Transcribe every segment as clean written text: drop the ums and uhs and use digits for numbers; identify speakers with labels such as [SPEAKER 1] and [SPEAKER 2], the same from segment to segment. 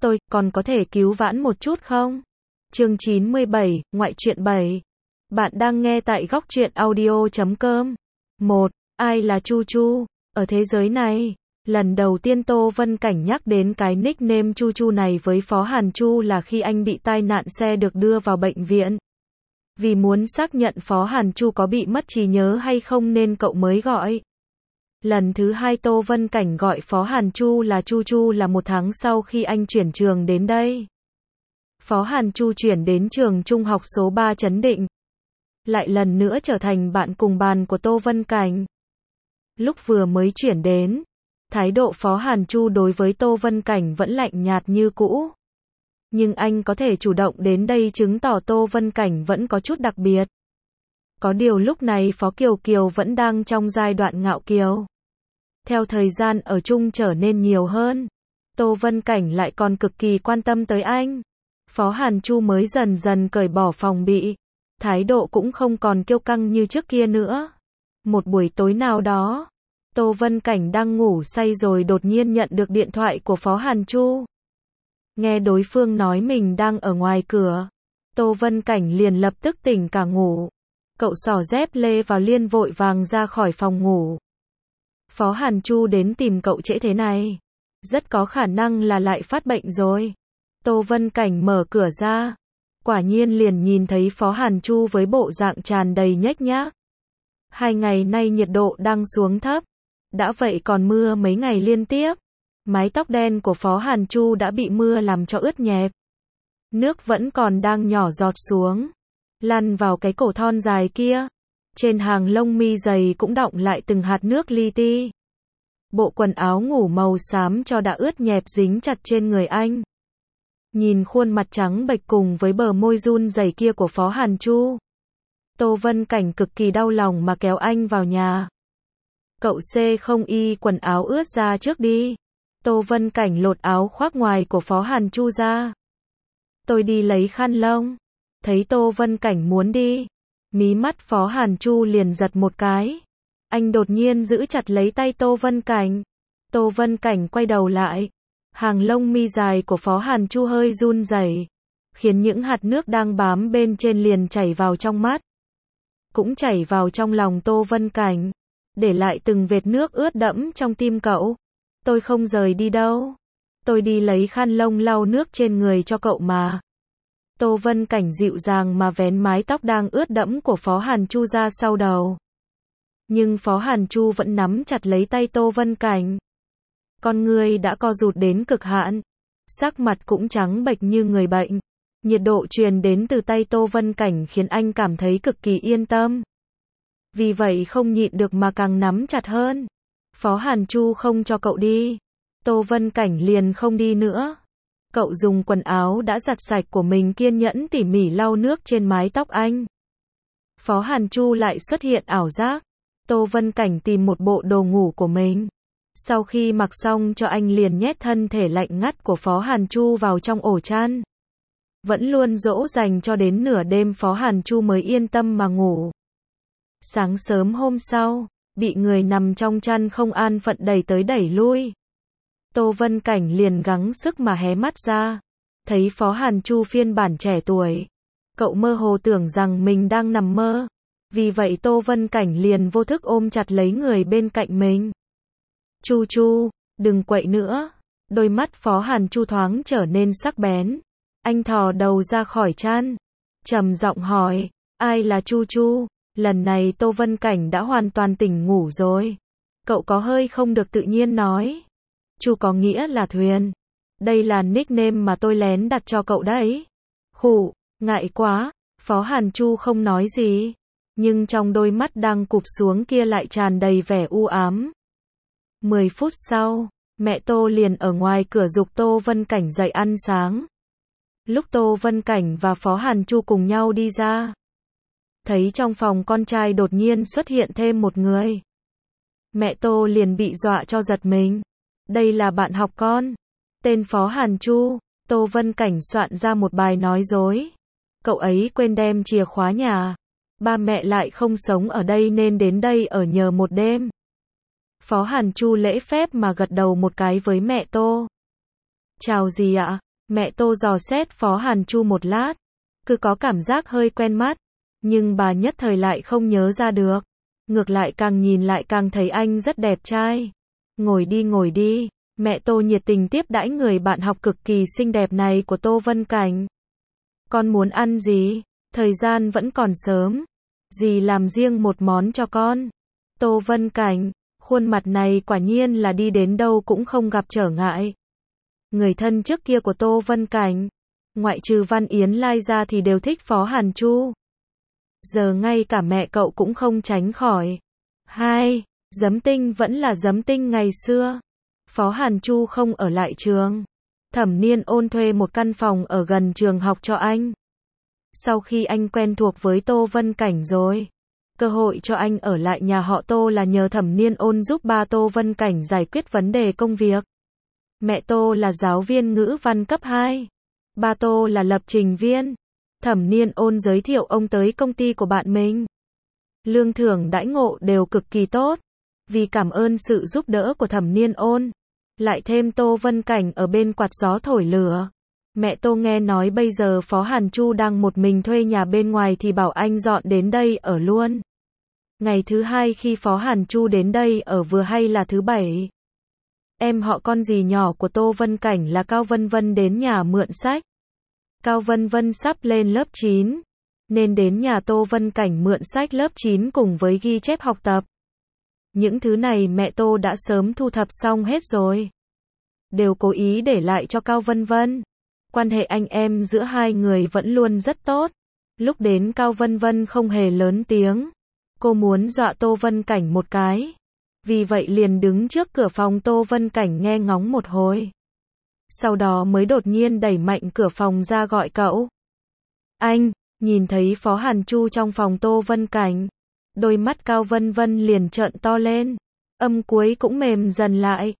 [SPEAKER 1] Tôi, còn có thể cứu vãn một chút không? Chương 97, Ngoại truyện 7. Bạn đang nghe tại góc truyện audio.com. 1. Ai là Chu Chu? Ở thế giới này, lần đầu tiên Tô Vân Cảnh nhắc đến cái nickname Chu Chu này với Phó Hàn Chu là khi anh bị tai nạn xe được đưa vào bệnh viện. Vì muốn xác nhận Phó Hàn Chu có bị mất trí nhớ hay không nên cậu mới gọi. Lần thứ hai Tô Vân Cảnh gọi Phó Hàn Chu là Chu Chu là 1 tháng sau khi anh chuyển trường đến đây. Phó Hàn Chu chuyển đến trường trung học số 3 Trấn Định. Lại lần nữa trở thành bạn cùng bàn của Tô Vân Cảnh. Lúc vừa mới chuyển đến, thái độ Phó Hàn Chu đối với Tô Vân Cảnh vẫn lạnh nhạt như cũ. Nhưng anh có thể chủ động đến đây chứng tỏ Tô Vân Cảnh vẫn có chút đặc biệt. Có điều lúc này Phó Kiều Kiều vẫn đang trong giai đoạn ngạo kiều. Theo thời gian ở chung trở nên nhiều hơn, Tô Vân Cảnh lại còn cực kỳ quan tâm tới anh. Phó Hàn Chu mới dần dần cởi bỏ phòng bị, thái độ cũng không còn kiêu căng như trước kia nữa. Một buổi tối nào đó, Tô Vân Cảnh đang ngủ say rồi đột nhiên nhận được điện thoại của Phó Hàn Chu. Nghe đối phương nói mình đang ở ngoài cửa, Tô Vân Cảnh liền lập tức tỉnh cả ngủ. Cậu xỏ dép lê vào liền vội vàng ra khỏi phòng ngủ. Phó Hàn Chu đến tìm cậu trễ thế này, rất có khả năng là lại phát bệnh rồi. Tô Vân Cảnh mở cửa ra, quả nhiên liền nhìn thấy Phó Hàn Chu với bộ dạng tràn đầy nhếch nhác. 2 ngày nay nhiệt độ đang xuống thấp, đã vậy còn mưa mấy ngày liên tiếp. Mái tóc đen của Phó Hàn Chu đã bị mưa làm cho ướt nhẹp. Nước vẫn còn đang nhỏ giọt xuống, lăn vào cái cổ thon dài kia. Trên hàng lông mi dày cũng đọng lại từng hạt nước li ti. Bộ quần áo ngủ màu xám cho đã ướt nhẹp dính chặt trên người anh. Nhìn khuôn mặt trắng bệch cùng với bờ môi run rẩy kia của Phó Hàn Chu, Tô Vân Cảnh cực kỳ đau lòng mà kéo anh vào nhà. Cậu không y quần áo ướt ra trước đi. Tô Vân Cảnh lột áo khoác ngoài của Phó Hàn Chu ra. Tôi đi lấy khăn lông. Thấy Tô Vân Cảnh muốn đi, mí mắt Phó Hàn Chu liền giật một cái. Anh đột nhiên giữ chặt lấy tay Tô Vân Cảnh. Tô Vân Cảnh quay đầu lại. Hàng lông mi dài của Phó Hàn Chu hơi run rẩy, khiến những hạt nước đang bám bên trên liền chảy vào trong mắt. Cũng chảy vào trong lòng Tô Vân Cảnh, để lại từng vệt nước ướt đẫm trong tim cậu. Tôi không rời đi đâu. Tôi đi lấy khăn lông lau nước trên người cho cậu mà. Tô Vân Cảnh dịu dàng mà vén mái tóc đang ướt đẫm của Phó Hàn Chu ra sau đầu. Nhưng Phó Hàn Chu vẫn nắm chặt lấy tay Tô Vân Cảnh. Con người đã co rụt đến cực hạn, sắc mặt cũng trắng bệch như người bệnh. Nhiệt độ truyền đến từ tay Tô Vân Cảnh khiến anh cảm thấy cực kỳ yên tâm. Vì vậy không nhịn được mà càng nắm chặt hơn. Phó Hàn Chu không cho cậu đi, Tô Vân Cảnh liền không đi nữa. Cậu dùng quần áo đã giặt sạch của mình kiên nhẫn tỉ mỉ lau nước trên mái tóc anh. Phó Hàn Chu lại xuất hiện ảo giác. Tô Vân Cảnh tìm một bộ đồ ngủ của mình. Sau khi mặc xong cho anh liền nhét thân thể lạnh ngắt của Phó Hàn Chu vào trong ổ chăn. Vẫn luôn dỗ dành cho đến nửa đêm Phó Hàn Chu mới yên tâm mà ngủ. Sáng sớm hôm sau, bị người nằm trong chăn không an phận đẩy tới đẩy lui. Tô Vân Cảnh liền gắng sức mà hé mắt ra. Thấy Phó Hàn Chu phiên bản trẻ tuổi. Cậu mơ hồ tưởng rằng mình đang nằm mơ. Vì vậy Tô Vân Cảnh liền vô thức ôm chặt lấy người bên cạnh mình. Chu Chu, đừng quậy nữa. Đôi mắt Phó Hàn Chu thoáng trở nên sắc bén. Anh thò đầu ra khỏi chăn, trầm giọng hỏi, ai là Chu Chu? Lần này Tô Vân Cảnh đã hoàn toàn tỉnh ngủ rồi. Cậu có hơi không được tự nhiên nói. Chu có nghĩa là thuyền. Đây là nickname mà tôi lén đặt cho cậu đấy. Khụ, ngại quá. Phó Hàn Chu không nói gì, nhưng trong đôi mắt đang cụp xuống kia lại tràn đầy vẻ u ám. 10 phút sau, mẹ Tô liền ở ngoài cửa giục Tô Vân Cảnh dậy ăn sáng. Lúc Tô Vân Cảnh và Phó Hàn Chu cùng nhau đi ra, thấy trong phòng con trai đột nhiên xuất hiện thêm một người. Mẹ Tô liền bị dọa cho giật mình. Đây là bạn học con, tên Phó Hàn Chu. Tô Vân Cảnh soạn ra một bài nói dối. Cậu ấy quên đem chìa khóa nhà. Ba mẹ lại không sống ở đây nên đến đây ở nhờ một đêm. Phó Hàn Chu lễ phép mà gật đầu một cái với mẹ Tô. Chào gì ạ? Mẹ Tô dò xét Phó Hàn Chu một lát, cứ có cảm giác hơi quen mắt, nhưng bà nhất thời lại không nhớ ra được. Ngược lại càng nhìn lại càng thấy anh rất đẹp trai. Ngồi đi. Mẹ Tô nhiệt tình tiếp đãi người bạn học cực kỳ xinh đẹp này của Tô Vân Cảnh. Con muốn ăn gì? Thời gian vẫn còn sớm. Dì làm riêng một món cho con. Tô Vân Cảnh, khuôn mặt này quả nhiên là đi đến đâu cũng không gặp trở ngại. Người thân trước kia của Tô Vân Cảnh, ngoại trừ Văn Yến Lai ra thì đều thích Phó Hàn Chu. Giờ ngay cả mẹ cậu cũng không tránh khỏi. Hai, Giấm Tinh vẫn là Giấm Tinh ngày xưa. Phó Hàn Chu không ở lại trường. Thẩm Niên Ôn thuê một căn phòng ở gần trường học cho anh. Sau khi anh quen thuộc với Tô Vân Cảnh rồi, cơ hội cho anh ở lại nhà họ Tô là nhờ Thẩm Niên Ôn giúp ba Tô Vân Cảnh giải quyết vấn đề công việc. Mẹ Tô là giáo viên ngữ văn cấp 2. Ba Tô là lập trình viên. Thẩm Niên Ôn giới thiệu ông tới công ty của bạn mình. Lương thưởng đãi ngộ đều cực kỳ tốt. Vì cảm ơn sự giúp đỡ của Thẩm Niên Ôn, lại thêm Tô Vân Cảnh ở bên quạt gió thổi lửa. Mẹ Tô nghe nói bây giờ Phó Hàn Chu đang một mình thuê nhà bên ngoài thì bảo anh dọn đến đây ở luôn. Ngày thứ hai khi Phó Hàn Chu đến đây ở vừa hay là thứ bảy. Em họ con dì nhỏ của Tô Vân Cảnh là Cao Vân Vân đến nhà mượn sách. Cao Vân Vân sắp lên lớp 9, nên đến nhà Tô Vân Cảnh mượn sách lớp 9 cùng với ghi chép học tập. Những thứ này mẹ Tô đã sớm thu thập xong hết rồi. Đều cố ý để lại cho Cao Vân Vân. Quan hệ anh em giữa hai người vẫn luôn rất tốt. Lúc đến Cao Vân Vân không hề lớn tiếng. Cô muốn dọa Tô Vân Cảnh một cái. Vì vậy liền đứng trước cửa phòng Tô Vân Cảnh nghe ngóng một hồi. Sau đó mới đột nhiên đẩy mạnh cửa phòng ra gọi cậu. Anh, nhìn thấy Phó Hàn Chu trong phòng Tô Vân Cảnh. Đôi mắt Cao Vân Vân liền trợn to lên. Âm cuối cũng mềm dần lại.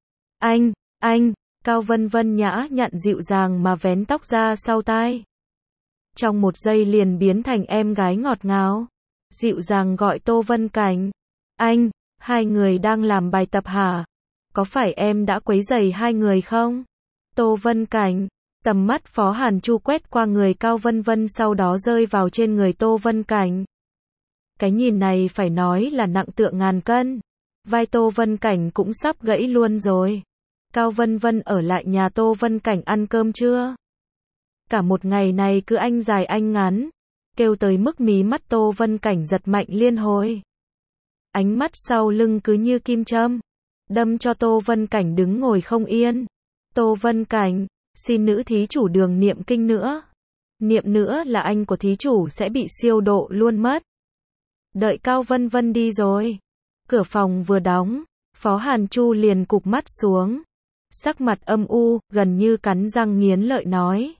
[SPEAKER 1] Anh, Cao Vân Vân nhã nhặn dịu dàng mà vén tóc ra sau tai. Trong một giây liền biến thành em gái ngọt ngào. Dịu dàng gọi Tô Vân Cảnh. Anh, hai người đang làm bài tập hả? Có phải em đã quấy rầy hai người không? Tô Vân Cảnh, tầm mắt Phó Hàn Chu quét qua người Cao Vân Vân sau đó rơi vào trên người Tô Vân Cảnh. Cái nhìn này phải nói là nặng tựa ngàn cân. Vai Tô Vân Cảnh cũng sắp gãy luôn rồi. Cao Vân Vân ở lại nhà Tô Vân Cảnh ăn cơm chưa? Cả một ngày này cứ anh dài anh ngắn. Kêu tới mức mí mắt Tô Vân Cảnh giật mạnh liên hồi. Ánh mắt sau lưng cứ như kim châm. Đâm cho Tô Vân Cảnh đứng ngồi không yên. Tô Vân Cảnh, xin nữ thí chủ đường niệm kinh nữa. Niệm nữa là anh của thí chủ sẽ bị siêu độ luôn mất. Đợi Cao Vân Vân đi rồi. Cửa phòng vừa đóng, Phó Hàn Chu liền cụp mắt xuống. Sắc mặt âm u, gần như cắn răng nghiến lợi nói.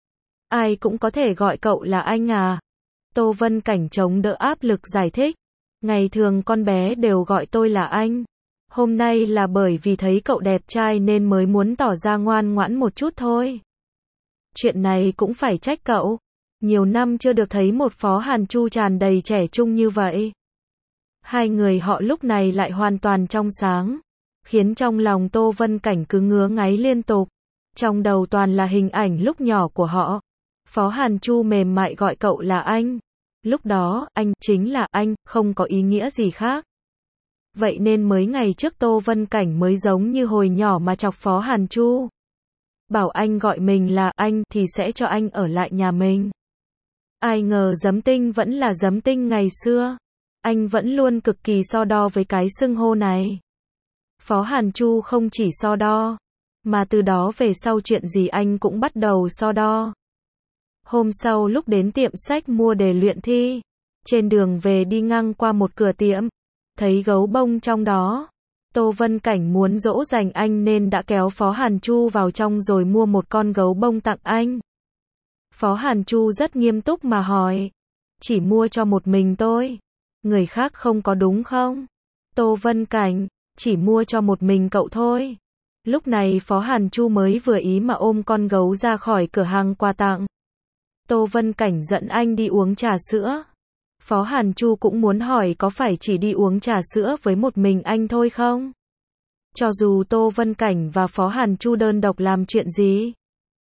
[SPEAKER 1] Ai cũng có thể gọi cậu là anh à? Tô Vân Cảnh chống đỡ áp lực giải thích. Ngày thường con bé đều gọi tôi là anh. Hôm nay là bởi vì thấy cậu đẹp trai nên mới muốn tỏ ra ngoan ngoãn một chút thôi. Chuyện này cũng phải trách cậu. Nhiều năm chưa được thấy một Phó Hàn Chu tràn đầy trẻ trung như vậy. Hai người họ lúc này lại hoàn toàn trong sáng, khiến trong lòng Tô Vân Cảnh cứ ngứa ngáy liên tục. Trong đầu toàn là hình ảnh lúc nhỏ của họ. Phó Hàn Chu mềm mại gọi cậu là anh. Lúc đó, anh chính là anh, không có ý nghĩa gì khác. Vậy nên mấy ngày trước Tô Vân Cảnh mới giống như hồi nhỏ mà chọc Phó Hàn Chu. Bảo anh gọi mình là anh thì sẽ cho anh ở lại nhà mình. Ai ngờ Giấm Tinh vẫn là Giấm Tinh ngày xưa. Anh vẫn luôn cực kỳ so đo với cái xưng hô này. Phó Hàn Chu không chỉ so đo, mà từ đó về sau chuyện gì anh cũng bắt đầu so đo. Hôm sau lúc đến tiệm sách mua đề luyện thi, trên đường về đi ngang qua một cửa tiệm, thấy gấu bông trong đó. Tô Vân Cảnh muốn dỗ dành anh nên đã kéo Phó Hàn Chu vào trong rồi mua một con gấu bông tặng anh. Phó Hàn Chu rất nghiêm túc mà hỏi. Chỉ mua cho một mình tôi. Người khác không có đúng không? Tô Vân Cảnh, chỉ mua cho một mình cậu thôi. Lúc này Phó Hàn Chu mới vừa ý mà ôm con gấu ra khỏi cửa hàng quà tặng. Tô Vân Cảnh dẫn anh đi uống trà sữa. Phó Hàn Chu cũng muốn hỏi có phải chỉ đi uống trà sữa với một mình anh thôi không? Cho dù Tô Vân Cảnh và Phó Hàn Chu đơn độc làm chuyện gì,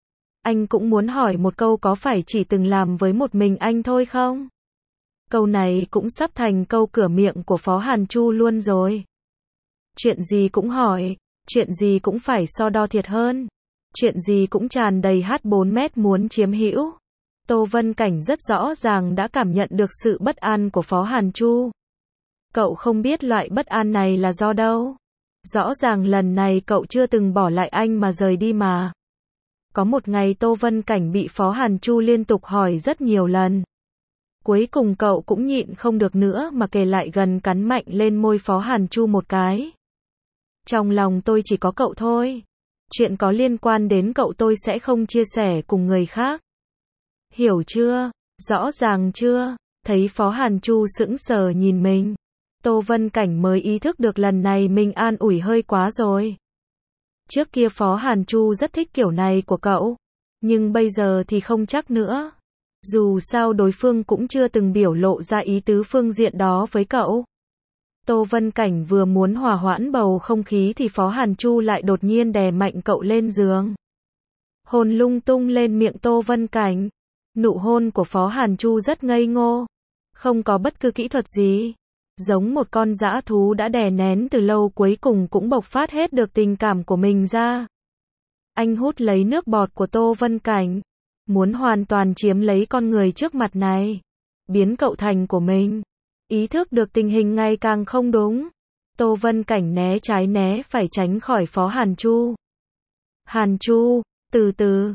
[SPEAKER 1] Anh cũng muốn hỏi một câu có phải chỉ từng làm với một mình anh thôi không? Câu này cũng sắp thành câu cửa miệng của Phó Hàn Chu luôn rồi. Chuyện gì cũng hỏi, chuyện gì cũng phải so đo thiệt hơn. Chuyện gì cũng tràn đầy H4 muốn chiếm hữu. Tô Vân Cảnh rất rõ ràng đã cảm nhận được sự bất an của Phó Hàn Chu. Cậu không biết loại bất an này là do đâu. Rõ ràng lần này cậu chưa từng bỏ lại anh mà rời đi mà. Có một ngày Tô Vân Cảnh bị Phó Hàn Chu liên tục hỏi rất nhiều lần. Cuối cùng cậu cũng nhịn không được nữa mà kề lại gần cắn mạnh lên môi Phó Hàn Chu một cái. Trong lòng tôi chỉ có cậu thôi. Chuyện có liên quan đến cậu tôi sẽ không chia sẻ cùng người khác. Hiểu chưa? Rõ ràng chưa? Thấy Phó Hàn Chu sững sờ nhìn mình. Tô Vân Cảnh mới ý thức được lần này mình an ủi hơi quá rồi. Trước kia Phó Hàn Chu rất thích kiểu này của cậu. Nhưng bây giờ thì không chắc nữa. Dù sao đối phương cũng chưa từng biểu lộ ra ý tứ phương diện đó với cậu. Tô Vân Cảnh vừa muốn hòa hoãn bầu không khí thì Phó Hàn Chu lại đột nhiên đè mạnh cậu lên giường. Hôn lung tung lên miệng Tô Vân Cảnh. Nụ hôn của Phó Hàn Chu rất ngây ngô. Không có bất cứ kỹ thuật gì. Giống một con dã thú đã đè nén từ lâu cuối cùng cũng bộc phát hết được tình cảm của mình ra. Anh hút lấy nước bọt của Tô Vân Cảnh. Muốn hoàn toàn chiếm lấy con người trước mặt này. Biến cậu thành của mình. Ý thức được tình hình ngày càng không đúng. Tô Vân Cảnh né trái né phải tránh khỏi Phó Hàn Chu. Hàn Chu, từ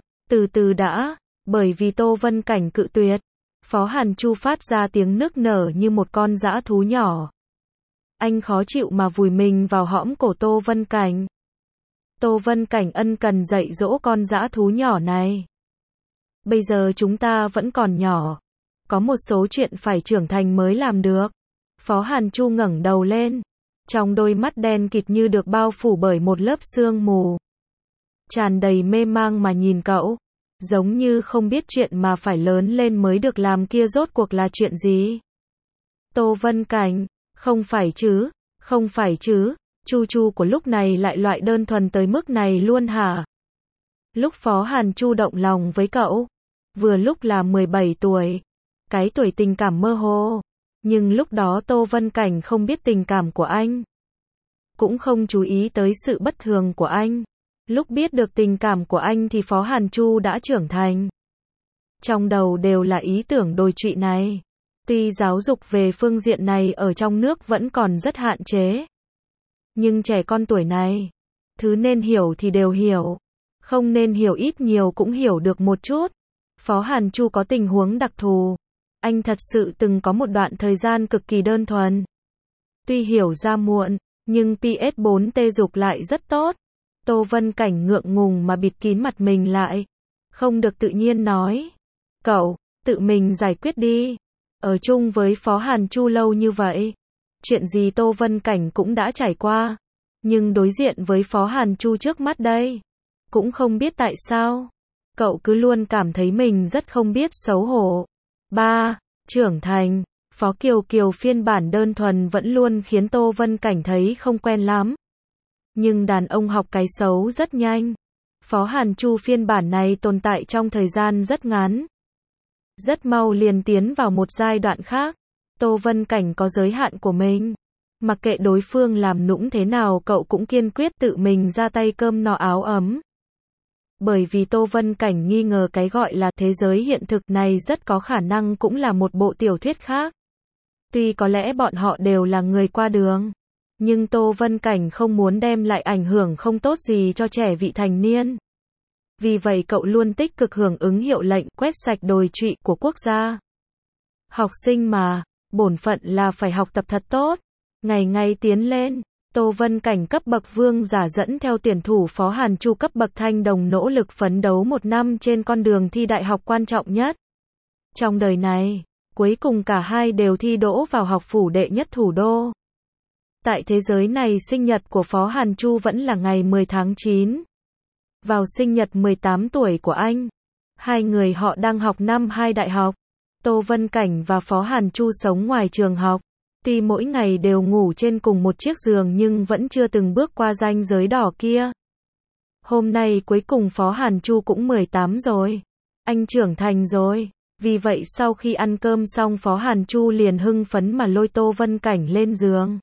[SPEAKER 1] từ đã. Bởi vì Tô Vân Cảnh cự tuyệt. Phó Hàn Chu phát ra tiếng nức nở như một con dã thú nhỏ. Anh khó chịu mà vùi mình vào hõm cổ Tô Vân Cảnh. Tô Vân Cảnh ân cần dạy dỗ con dã thú nhỏ này. Bây giờ chúng ta vẫn còn nhỏ. Có một số chuyện phải trưởng thành mới làm được. Phó Hàn Chu ngẩng đầu lên. Trong đôi mắt đen kịt như được bao phủ bởi một lớp sương mù. Tràn đầy mê mang mà nhìn cậu. Giống như không biết chuyện mà phải lớn lên mới được làm kia rốt cuộc là chuyện gì. Tô Vân Cảnh, không phải chứ, Chu Chu của lúc này lại loại đơn thuần tới mức này luôn hả? Lúc Phó Hàn Chu động lòng với cậu, vừa lúc là 17 tuổi, cái tuổi tình cảm mơ hồ, nhưng lúc đó Tô Vân Cảnh không biết tình cảm của anh, cũng không chú ý tới sự bất thường của anh. Lúc biết được tình cảm của anh thì Phó Hàn Chu đã trưởng thành. Trong đầu đều là ý tưởng đồi trụy này. Tuy giáo dục về phương diện này ở trong nước vẫn còn rất hạn chế. Nhưng trẻ con tuổi này, thứ nên hiểu thì đều hiểu. Không nên hiểu ít nhiều cũng hiểu được một chút. Phó Hàn Chu có tình huống đặc thù. Anh thật sự từng có một đoạn thời gian cực kỳ đơn thuần. Tuy hiểu ra muộn, nhưng PS4 dục lại rất tốt. Tô Vân Cảnh ngượng ngùng mà bịt kín mặt mình lại. Không được tự nhiên nói. Cậu, tự mình giải quyết đi. Ở chung với Phó Hàn Chu lâu như vậy. Chuyện gì Tô Vân Cảnh cũng đã trải qua. Nhưng đối diện với Phó Hàn Chu trước mắt đây. Cũng không biết tại sao. Cậu cứ luôn cảm thấy mình rất không biết xấu hổ. 3. Trưởng thành. Phó Kiều Kiều phiên bản đơn thuần vẫn luôn khiến Tô Vân Cảnh thấy không quen lắm. Nhưng đàn ông học cái xấu rất nhanh. Phó Hàn Chu phiên bản này tồn tại trong thời gian rất ngắn. Rất mau liền tiến vào một giai đoạn khác. Tô Vân Cảnh có giới hạn của mình. Mặc kệ đối phương làm nũng thế nào cậu cũng kiên quyết tự mình ra tay cơm no áo ấm. Bởi vì Tô Vân Cảnh nghi ngờ cái gọi là thế giới hiện thực này rất có khả năng cũng là một bộ tiểu thuyết khác. Tuy có lẽ bọn họ đều là người qua đường. Nhưng Tô Vân Cảnh không muốn đem lại ảnh hưởng không tốt gì cho trẻ vị thành niên. Vì vậy cậu luôn tích cực hưởng ứng hiệu lệnh quét sạch đồi trụy của quốc gia. Học sinh mà, bổn phận là phải học tập thật tốt. Ngày ngày tiến lên, Tô Vân Cảnh cấp bậc vương giả dẫn theo tuyển thủ Phó Hàn Chu cấp bậc thanh đồng nỗ lực phấn đấu một năm trên con đường thi đại học quan trọng nhất. Trong đời này, cuối cùng cả hai đều thi đỗ vào học phủ đệ nhất thủ đô. Tại thế giới này sinh nhật của Phó Hàn Chu vẫn là ngày 10 tháng 9. Vào sinh nhật 18 tuổi của anh, hai người họ đang học năm 2 đại học. Tô Vân Cảnh và Phó Hàn Chu sống ngoài trường học. Tuy mỗi ngày đều ngủ trên cùng một chiếc giường nhưng vẫn chưa từng bước qua ranh giới đỏ kia. Hôm nay cuối cùng Phó Hàn Chu cũng 18 rồi. Anh trưởng thành rồi. Vì vậy sau khi ăn cơm xong Phó Hàn Chu liền hưng phấn mà lôi Tô Vân Cảnh lên giường.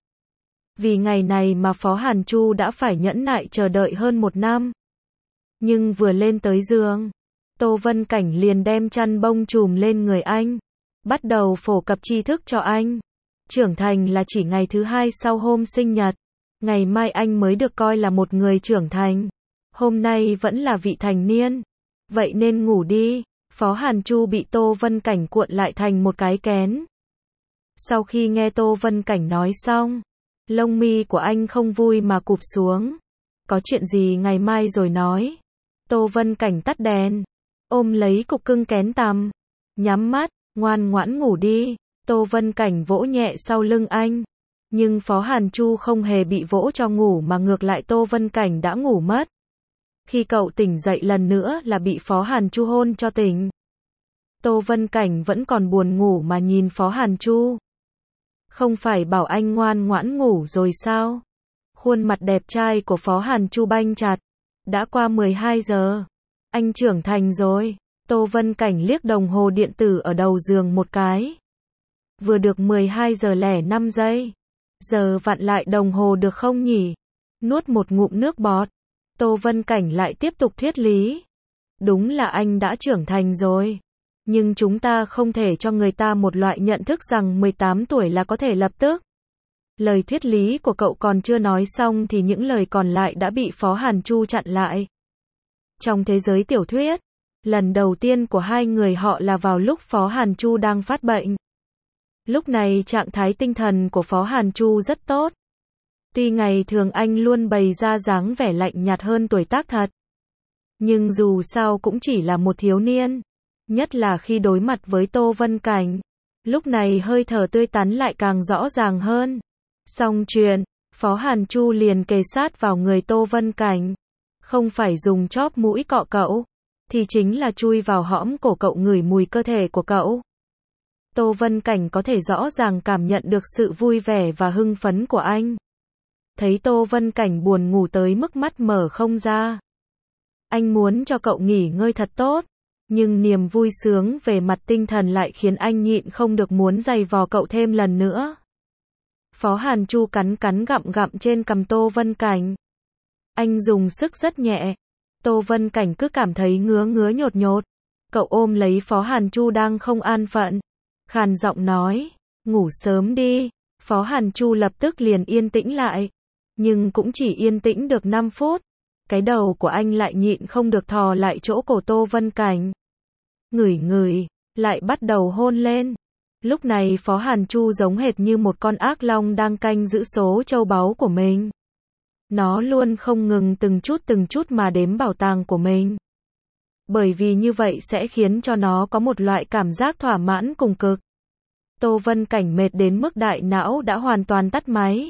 [SPEAKER 1] Vì ngày này mà Phó Hàn Chu đã phải nhẫn nại chờ đợi hơn 1 năm. Nhưng vừa lên tới giường, Tô Vân Cảnh liền đem chăn bông trùm lên người anh. Bắt đầu phổ cập tri thức cho anh. Trưởng thành là chỉ ngày thứ 2 sau hôm sinh nhật. Ngày mai anh mới được coi là một người trưởng thành. Hôm nay vẫn là vị thành niên. Vậy nên ngủ đi. Phó Hàn Chu bị Tô Vân Cảnh cuộn lại thành một cái kén. Sau khi nghe Tô Vân Cảnh nói xong, lông mi của anh không vui mà cụp xuống. Có chuyện gì ngày mai rồi nói. Tô Vân Cảnh tắt đèn, ôm lấy cục cưng kén tằm, nhắm mắt, ngoan ngoãn ngủ đi. Tô Vân Cảnh vỗ nhẹ sau lưng anh. Nhưng Phó Hàn Chu không hề bị vỗ cho ngủ mà ngược lại Tô Vân Cảnh đã ngủ mất. Khi cậu tỉnh dậy lần nữa là bị Phó Hàn Chu hôn cho tỉnh. Tô Vân Cảnh vẫn còn buồn ngủ mà nhìn Phó Hàn Chu. Không phải bảo anh ngoan ngoãn ngủ rồi sao? Khuôn mặt đẹp trai của Phó Hàn Chu banh chặt. Đã qua 12 giờ. Anh trưởng thành rồi. Tô Vân Cảnh liếc đồng hồ điện tử ở đầu giường một cái. Vừa được 12 giờ lẻ 5 giây. Giờ vặn lại đồng hồ được không nhỉ? Nuốt một ngụm nước bọt. Tô Vân Cảnh lại tiếp tục thuyết lý. Đúng là anh đã trưởng thành rồi. Nhưng chúng ta không thể cho người ta một loại nhận thức rằng 18 tuổi là có thể lập tức. Lời thuyết lý của cậu còn chưa nói xong thì những lời còn lại đã bị Phó Hàn Chu chặn lại. Trong thế giới tiểu thuyết, lần đầu tiên của hai người họ là vào lúc Phó Hàn Chu đang phát bệnh. Lúc này trạng thái tinh thần của Phó Hàn Chu rất tốt. Tuy ngày thường anh luôn bày ra dáng vẻ lạnh nhạt hơn tuổi tác thật. Nhưng dù sao cũng chỉ là một thiếu niên. Nhất là khi đối mặt với Tô Vân Cảnh. Lúc này hơi thở tươi tắn lại càng rõ ràng hơn. Xong chuyện, Phó Hàn Chu liền kề sát vào người Tô Vân Cảnh. Không phải dùng chóp mũi cọ cậu, thì chính là chui vào hõm cổ cậu ngửi mùi cơ thể của cậu. Tô Vân Cảnh có thể rõ ràng cảm nhận được sự vui vẻ và hưng phấn của anh. Thấy Tô Vân Cảnh buồn ngủ tới mức mắt mở không ra. Anh muốn cho cậu nghỉ ngơi thật tốt. Nhưng niềm vui sướng về mặt tinh thần lại khiến anh nhịn không được muốn giày vò cậu thêm lần nữa. Phó Hàn Chu cắn cắn gặm gặm trên cằm Tô Vân Cảnh. Anh dùng sức rất nhẹ. Tô Vân Cảnh cứ cảm thấy ngứa ngứa nhột nhột. Cậu ôm lấy Phó Hàn Chu đang không an phận. Khàn giọng nói, ngủ sớm đi. Phó Hàn Chu lập tức liền yên tĩnh lại. Nhưng cũng chỉ yên tĩnh được 5 phút. Cái đầu của anh lại nhịn không được thò lại chỗ cổ Tô Vân Cảnh. Ngửi ngửi, lại bắt đầu hôn lên. Lúc này Phó Hàn Chu giống hệt như một con ác long đang canh giữ số châu báu của mình. Nó luôn không ngừng từng chút mà đếm bảo tàng của mình. Bởi vì như vậy sẽ khiến cho nó có một loại cảm giác thỏa mãn cùng cực. Tô Vân Cảnh mệt đến mức đại não đã hoàn toàn tắt máy.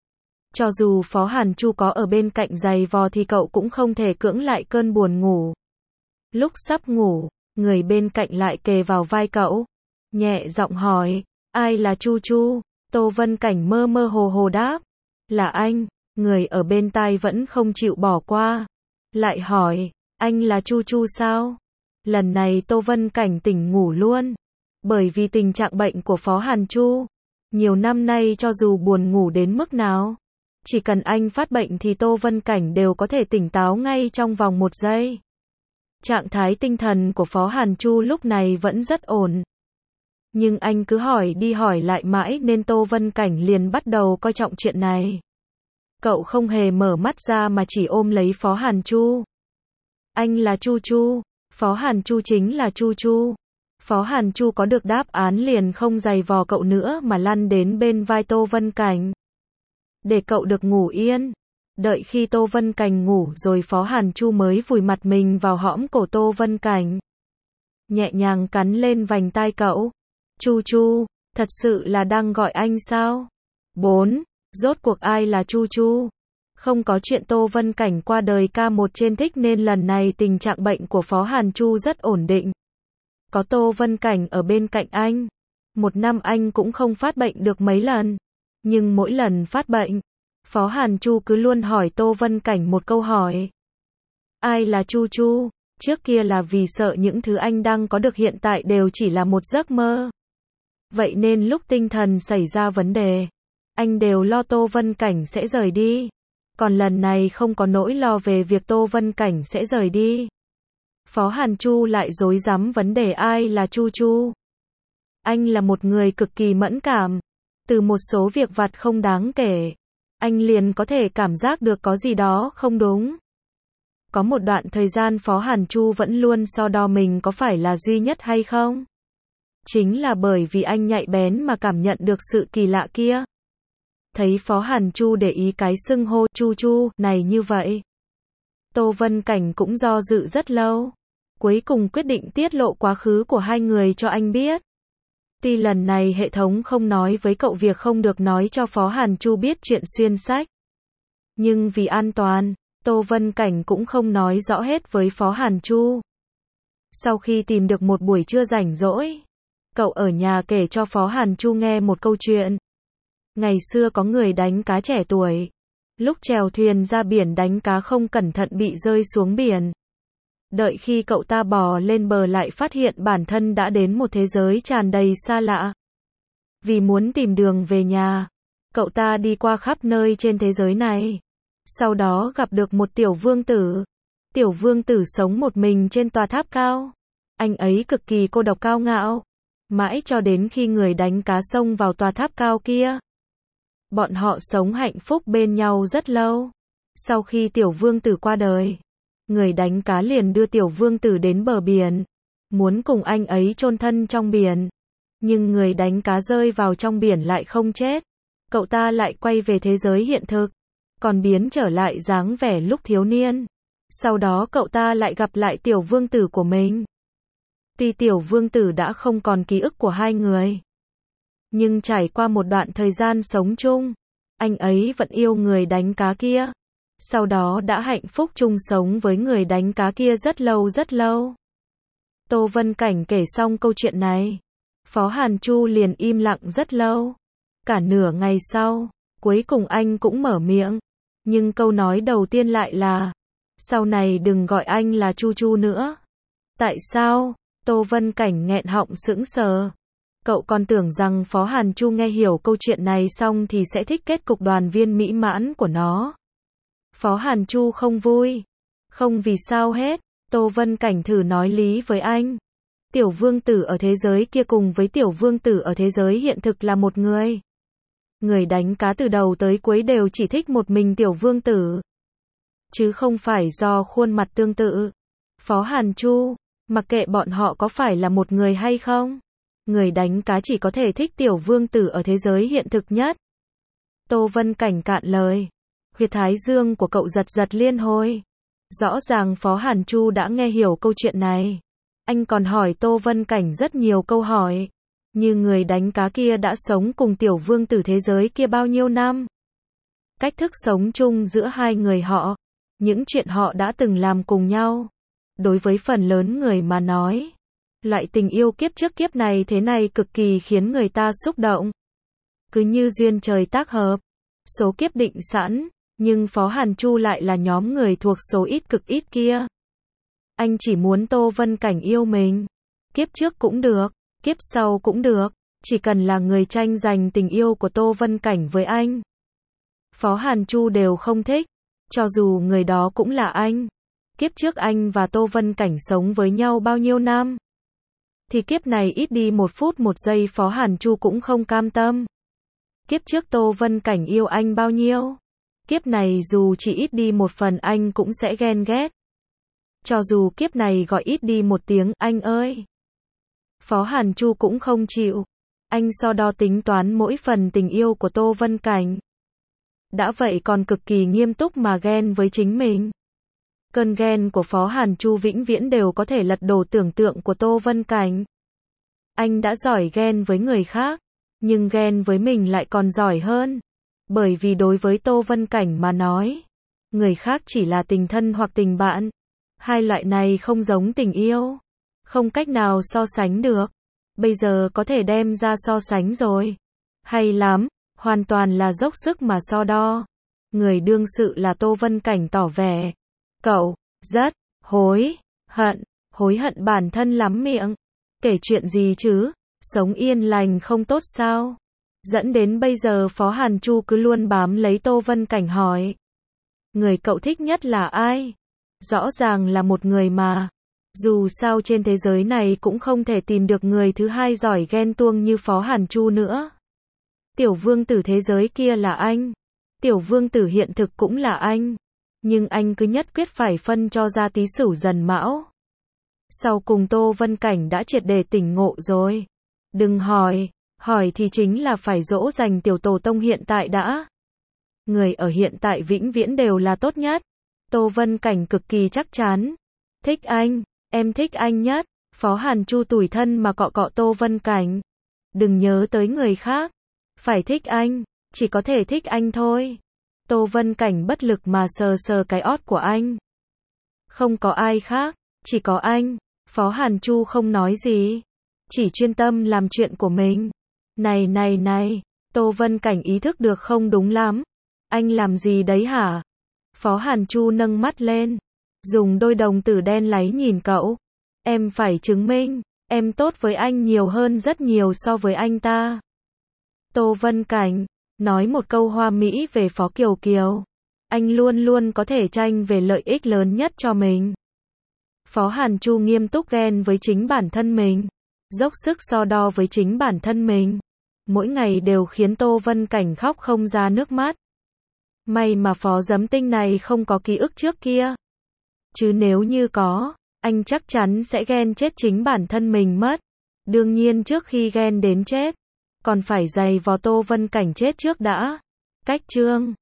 [SPEAKER 1] Cho dù Phó Hàn Chu có ở bên cạnh giày vò thì cậu cũng không thể cưỡng lại cơn buồn ngủ. Lúc sắp ngủ, người bên cạnh lại kề vào vai cậu. Nhẹ giọng hỏi, ai là Chu Chu? Tô Vân Cảnh mơ mơ hồ hồ đáp. Là anh. Người ở bên tai vẫn không chịu bỏ qua. Lại hỏi, anh là Chu Chu sao? Lần này Tô Vân Cảnh tỉnh ngủ luôn. Bởi vì tình trạng bệnh của Phó Hàn Chu. Nhiều năm nay cho dù buồn ngủ đến mức nào. Chỉ cần anh phát bệnh thì Tô Vân Cảnh đều có thể tỉnh táo ngay trong vòng 1 giây. Trạng thái tinh thần của Phó Hàn Chu lúc này vẫn rất ổn. Nhưng anh cứ hỏi đi hỏi lại mãi nên Tô Vân Cảnh liền bắt đầu coi trọng chuyện này. Cậu không hề mở mắt ra mà chỉ ôm lấy Phó Hàn Chu. Anh là Chu Chu. Phó Hàn Chu chính là Chu Chu. Phó Hàn Chu có được đáp án liền không giày vò cậu nữa mà lăn đến bên vai Tô Vân Cảnh. Để cậu được ngủ yên. Đợi khi Tô Vân Cảnh ngủ rồi Phó Hàn Chu mới vùi mặt mình vào hõm cổ Tô Vân Cảnh. Nhẹ nhàng cắn lên vành tai cậu. Chu Chu, thật sự là đang gọi anh sao? 4. Rốt cuộc ai là Chu Chu? Không có chuyện Tô Vân Cảnh qua đời K1 trên thích nên lần này tình trạng bệnh của Phó Hàn Chu rất ổn định. Có Tô Vân Cảnh ở bên cạnh anh. 1 năm anh cũng không phát bệnh được mấy lần. Nhưng mỗi lần phát bệnh, Phó Hàn Chu cứ luôn hỏi Tô Vân Cảnh một câu hỏi. Ai là Chu Chu? Trước kia là vì sợ những thứ anh đang có được hiện tại đều chỉ là một giấc mơ. Vậy nên lúc tinh thần xảy ra vấn đề, anh đều lo Tô Vân Cảnh sẽ rời đi. Còn lần này không có nỗi lo về việc Tô Vân Cảnh sẽ rời đi. Phó Hàn Chu lại rối rắm vấn đề ai là Chu Chu. Anh là một người cực kỳ mẫn cảm. Từ một số việc vặt không đáng kể, anh liền có thể cảm giác được có gì đó không đúng. Có một đoạn thời gian Phó Hàn Chu vẫn luôn so đo mình có phải là duy nhất hay không. Chính là bởi vì anh nhạy bén mà cảm nhận được sự kỳ lạ kia. Thấy Phó Hàn Chu để ý cái xưng hô Chu Chu này như vậy, Tô Vân Cảnh cũng do dự rất lâu. Cuối cùng quyết định tiết lộ quá khứ của hai người cho anh biết. Tuy lần này hệ thống không nói với cậu việc không được nói cho Phó Hàn Chu biết chuyện xuyên sách. Nhưng vì an toàn, Tô Vân Cảnh cũng không nói rõ hết với Phó Hàn Chu. Sau khi tìm được một buổi trưa rảnh rỗi, cậu ở nhà kể cho Phó Hàn Chu nghe một câu chuyện. Ngày xưa có người đánh cá trẻ tuổi. Lúc chèo thuyền ra biển đánh cá không cẩn thận bị rơi xuống biển. Đợi khi cậu ta bò lên bờ lại phát hiện bản thân đã đến một thế giới tràn đầy xa lạ. Vì muốn tìm đường về nhà, cậu ta đi qua khắp nơi trên thế giới này. Sau đó gặp được một tiểu vương tử. Tiểu vương tử sống một mình trên tòa tháp cao. Anh ấy cực kỳ cô độc cao ngạo. Mãi cho đến khi người đánh cá xông vào tòa tháp cao kia. Bọn họ sống hạnh phúc bên nhau rất lâu. Sau khi tiểu vương tử qua đời, người đánh cá liền đưa tiểu vương tử đến bờ biển, muốn cùng anh ấy chôn thân trong biển. Nhưng người đánh cá rơi vào trong biển lại không chết. Cậu ta lại quay về thế giới hiện thực, còn biến trở lại dáng vẻ lúc thiếu niên. Sau đó cậu ta lại gặp lại tiểu vương tử của mình. Tuy tiểu vương tử đã không còn ký ức của hai người, nhưng trải qua một đoạn thời gian sống chung, anh ấy vẫn yêu người đánh cá kia. Sau đó đã hạnh phúc chung sống với người đánh cá kia rất lâu rất lâu. Tô Vân Cảnh kể xong câu chuyện này, Phó Hàn Chu liền im lặng rất lâu. Cả nửa ngày sau, cuối cùng anh cũng mở miệng. Nhưng câu nói đầu tiên lại là, sau này đừng gọi anh là Chu Chu nữa. Tại sao? Tô Vân Cảnh nghẹn họng sững sờ. Cậu còn tưởng rằng Phó Hàn Chu nghe hiểu câu chuyện này xong thì sẽ thích kết cục đoàn viên mỹ mãn của nó. Phó Hàn Chu không vui. Không vì sao hết. Tô Vân Cảnh thử nói lý với anh. Tiểu vương tử ở thế giới kia cùng với tiểu vương tử ở thế giới hiện thực là một người. Người đánh cá từ đầu tới cuối đều chỉ thích một mình tiểu vương tử. Chứ không phải do khuôn mặt tương tự. Phó Hàn Chu, mặc kệ bọn họ có phải là một người hay không, người đánh cá chỉ có thể thích tiểu vương tử ở thế giới hiện thực nhất. Tô Vân Cảnh cạn lời. Huyệt thái dương của cậu giật giật liên hồi. Rõ ràng Phó Hàn Chu đã nghe hiểu câu chuyện này. Anh còn hỏi Tô Vân Cảnh rất nhiều câu hỏi. Như người đánh cá kia đã sống cùng tiểu vương tử thế giới kia bao nhiêu năm. Cách thức sống chung giữa hai người họ. Những chuyện họ đã từng làm cùng nhau. Đối với phần lớn người mà nói, loại tình yêu kiếp trước kiếp này thế này cực kỳ khiến người ta xúc động. Cứ như duyên trời tác hợp, số kiếp định sẵn, nhưng Phó Hàn Chu lại là nhóm người thuộc số ít cực ít kia. Anh chỉ muốn Tô Vân Cảnh yêu mình. Kiếp trước cũng được, kiếp sau cũng được, chỉ cần là người tranh giành tình yêu của Tô Vân Cảnh với anh. Phó Hàn Chu đều không thích, cho dù người đó cũng là anh. Kiếp trước anh và Tô Vân Cảnh sống với nhau bao nhiêu năm, thì kiếp này ít đi một phút một giây Phó Hàn Chu cũng không cam tâm. Kiếp trước Tô Vân Cảnh yêu anh bao nhiêu, kiếp này dù chỉ ít đi một phần anh cũng sẽ ghen ghét. Cho dù kiếp này gọi ít đi một tiếng anh ơi, Phó Hàn Chu cũng không chịu. Anh so đo tính toán mỗi phần tình yêu của Tô Vân Cảnh. Đã vậy còn cực kỳ nghiêm túc mà ghen với chính mình. Cơn ghen của Phó Hàn Chu vĩnh viễn đều có thể lật đổ tưởng tượng của Tô Vân Cảnh. Anh đã giỏi ghen với người khác, nhưng ghen với mình lại còn giỏi hơn. Bởi vì đối với Tô Vân Cảnh mà nói, người khác chỉ là tình thân hoặc tình bạn. Hai loại này không giống tình yêu, không cách nào so sánh được. Bây giờ có thể đem ra so sánh rồi. Hay lắm, hoàn toàn là dốc sức mà so đo. Người đương sự là Tô Vân Cảnh tỏ vẻ. Cậu, rất hối hận bản thân lắm miệng. Kể chuyện gì chứ, sống yên lành không tốt sao? Dẫn đến bây giờ Phó Hàn Chu cứ luôn bám lấy Tô Vân Cảnh hỏi. Người cậu thích nhất là ai? Rõ ràng là một người mà. Dù sao trên thế giới này cũng không thể tìm được người thứ hai giỏi ghen tuông như Phó Hàn Chu nữa. Tiểu vương tử thế giới kia là anh. Tiểu vương tử hiện thực cũng là anh. Nhưng anh cứ nhất quyết phải phân cho ra Tý Sửu Dần Mão. Sau cùng Tô Vân Cảnh đã triệt để tỉnh ngộ rồi. Đừng hỏi thì chính là phải dỗ dành tiểu tổ tông hiện tại đã. Người ở hiện tại vĩnh viễn đều là tốt nhất. Tô Vân Cảnh cực kỳ chắc chắn. Thích anh, em thích anh nhất. Phó Hàn Chu tủi thân mà cọ Tô Vân Cảnh. Đừng nhớ tới người khác. Phải thích anh, chỉ có thể thích anh thôi. Tô Vân Cảnh bất lực mà sờ cái ót của anh. Không có ai khác, chỉ có anh. Phó Hàn Chu không nói gì, chỉ chuyên tâm làm chuyện của mình. Này, Tô Vân Cảnh ý thức được không đúng lắm. Anh làm gì đấy hả? Phó Hàn Chu nâng mắt lên, dùng đôi đồng tử đen láy nhìn cậu. Em phải chứng minh, em tốt với anh nhiều hơn rất nhiều so với anh ta. Tô Vân Cảnh nói một câu hoa mỹ về Phó Kiều Kiều. Anh luôn luôn có thể tranh về lợi ích lớn nhất cho mình. Phó Hàn Chu nghiêm túc ghen với chính bản thân mình, dốc sức so đo với chính bản thân mình. Mỗi ngày đều khiến Tô Vân Cảnh khóc không ra nước mắt. May mà Phó Giấm Tinh này không có ký ức trước kia. Chứ nếu như có, anh chắc chắn sẽ ghen chết chính bản thân mình mất. Đương nhiên trước khi ghen đến chết, còn phải giày vò Tô Vân Cảnh chết trước đã. Cách chương